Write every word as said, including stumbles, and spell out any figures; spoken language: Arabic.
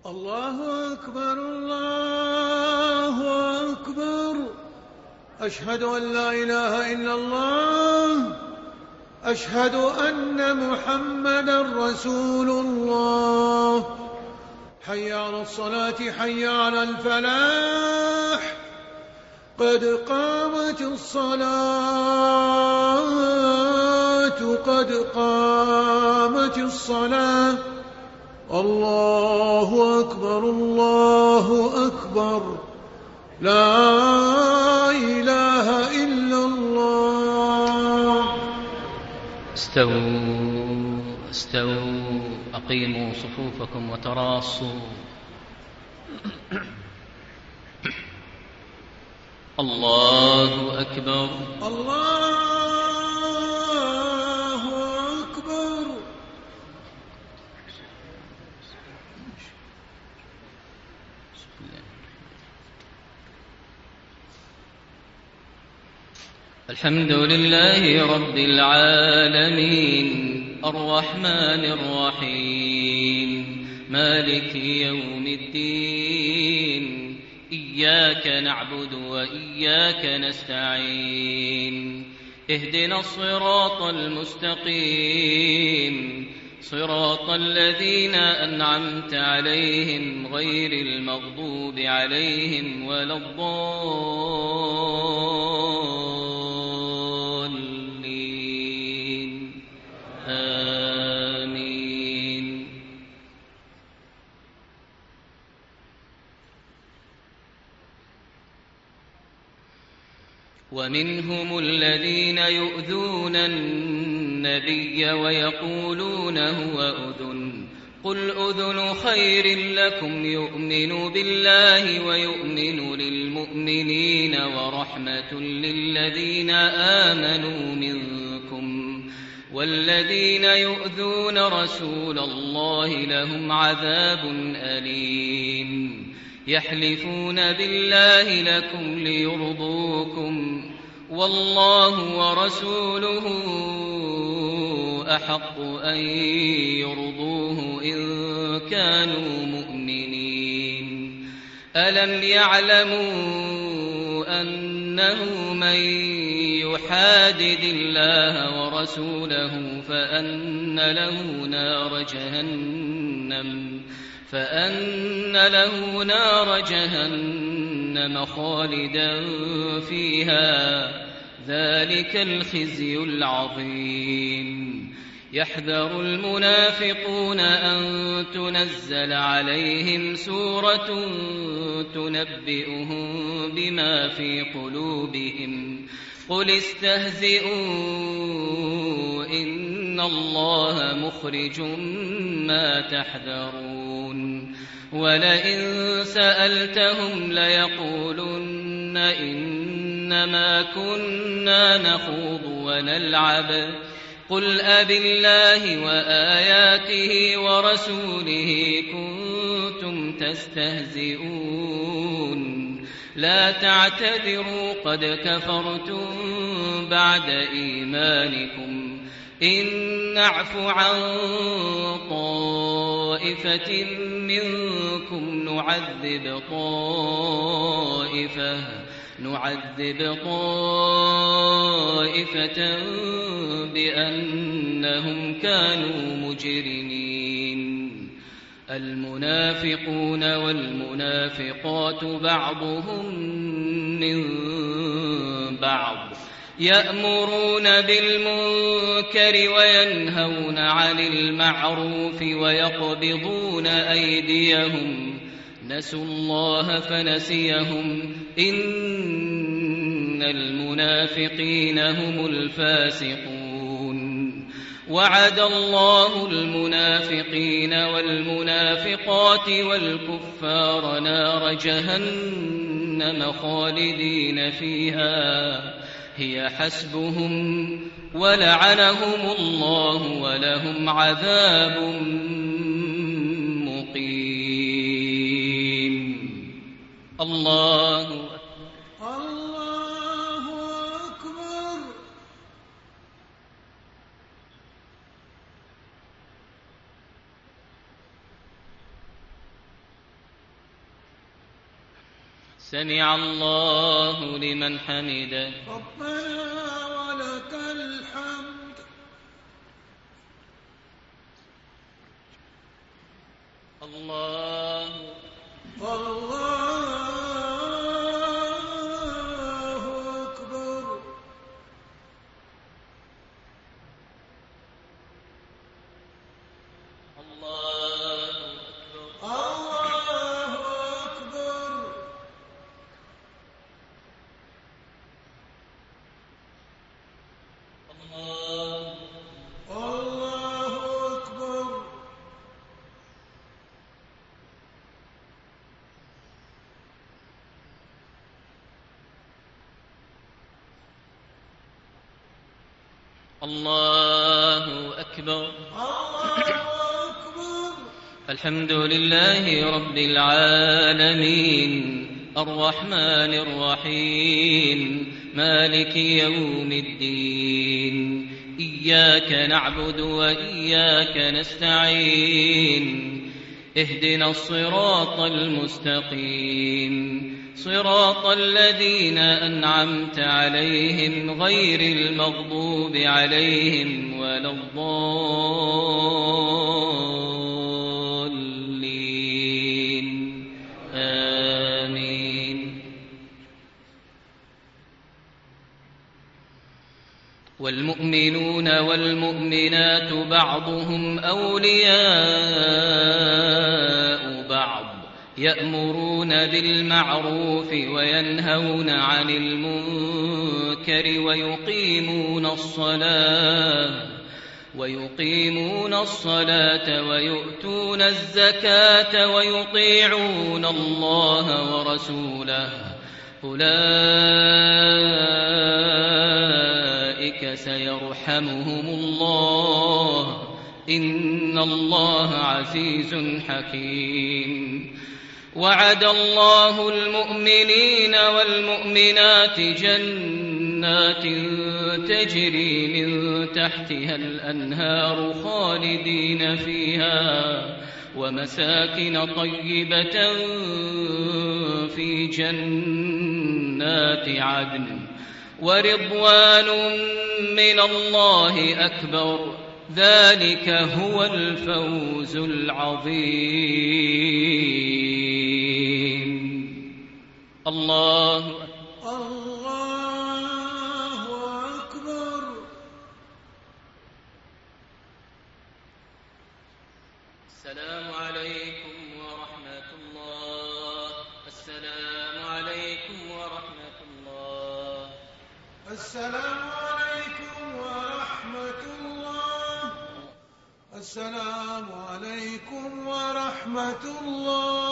الله أكبر الله أكبر. أشهد أن لا إله إلا الله. أشهد أن محمدا رسول الله. حي على الصلاة حي على الفلاح. قد قامت الصلاة قد قامت الصلاة. الله أكبر الله أكبر. لا إله إلا الله. استووا استووا أقيموا صفوفكم وتراصوا. الله أكبر الله أكبر. الحمد لله رب العالمين الرحمن الرحيم مالك يوم الدين. إياك نعبد وإياك نستعين. اهدنا الصراط المستقيم صراط الذين أنعمت عليهم غير المغضوب عليهم ولا الضالين. آمين. ومنهم الذين يؤذون النبي ويقولون هو أذن قل أذن خير لكم يؤمن بالله ويؤمن للمؤمنين ورحمة للذين آمنوا منكم والذين يؤذون رسول الله لهم عذاب أليم. يحلفون بالله لكم ليرضوكم والله ورسوله أحق أن يرضوه إن كانوا مؤمنين. ألم يعلموا أنه من يحادد الله ورسوله فأن له نار جهنم فأن له نار جهنم خالدا فيها ذلك الخزي العظيم. يحذر المنافقون أن تنزل عليهم سورة تنبئهم بما في قلوبهم قل استهزئوا إن الله مخرج ما تحذرون. ولئن سألتهم ليقولن إنما كنا نخوض ونلعب قل أبالله وآياته ورسوله كنتم تستهزئون لا تعتذروا قد كفرتم بعد إيمانكم إن نعف عن طائفة منكم نعذب طائفة نعذب طائفة بأنهم كانوا مجرمين. المنافقون والمنافقات بعضهم من بعض يأمرون بالمنكر وينهون عن المعروف ويقبضون أيديهم نسوا الله فنسيهم إن المنافقين هم الفاسقون. وعد الله المنافقين والمنافقات والكفار نار جهنم خالدين فيها هي حسبهم ولعنهم الله ولهم عذاب مقيم. الله الله أكبر. سمع الله لمن حمده. ربنا ولك الحمد. الله الله أكبر. الله أكبر. الله أكبر. الله الله أكبر. الله أكبر. الله أكبر. الحمد لله رب العالمين الرحمن الرحيم مالك يوم الدين. إياك نعبد وإياك نستعين. اهدنا الصراط المستقيم صراط الذين أنعمت عليهم غير المغضوب عليهم ولا الضالين. آمين. والمؤمنون والمؤمنات بعضهم أولياء بعض يأمرون بالمعروف وينهون عن المنكر ويقيمون الصلاة ويقيمون الصلاة ويؤتون الزكاة ويطيعون الله ورسوله أولئك سيرحمهم الله إن الله عزيز حكيم. وعد الله المؤمنين والمؤمنات جنات تجري من تحتها الأنهار خالدين فيها ومساكن طيبة في جنات عدن ورضوان من الله أكبر ذلك هو الفوز العظيم. الله الله أكبر. السلام عليكم ورحمة الله. السلام عليكم ورحمة الله. السلام عليكم ورحمة الله. السلام عليكم ورحمة الله.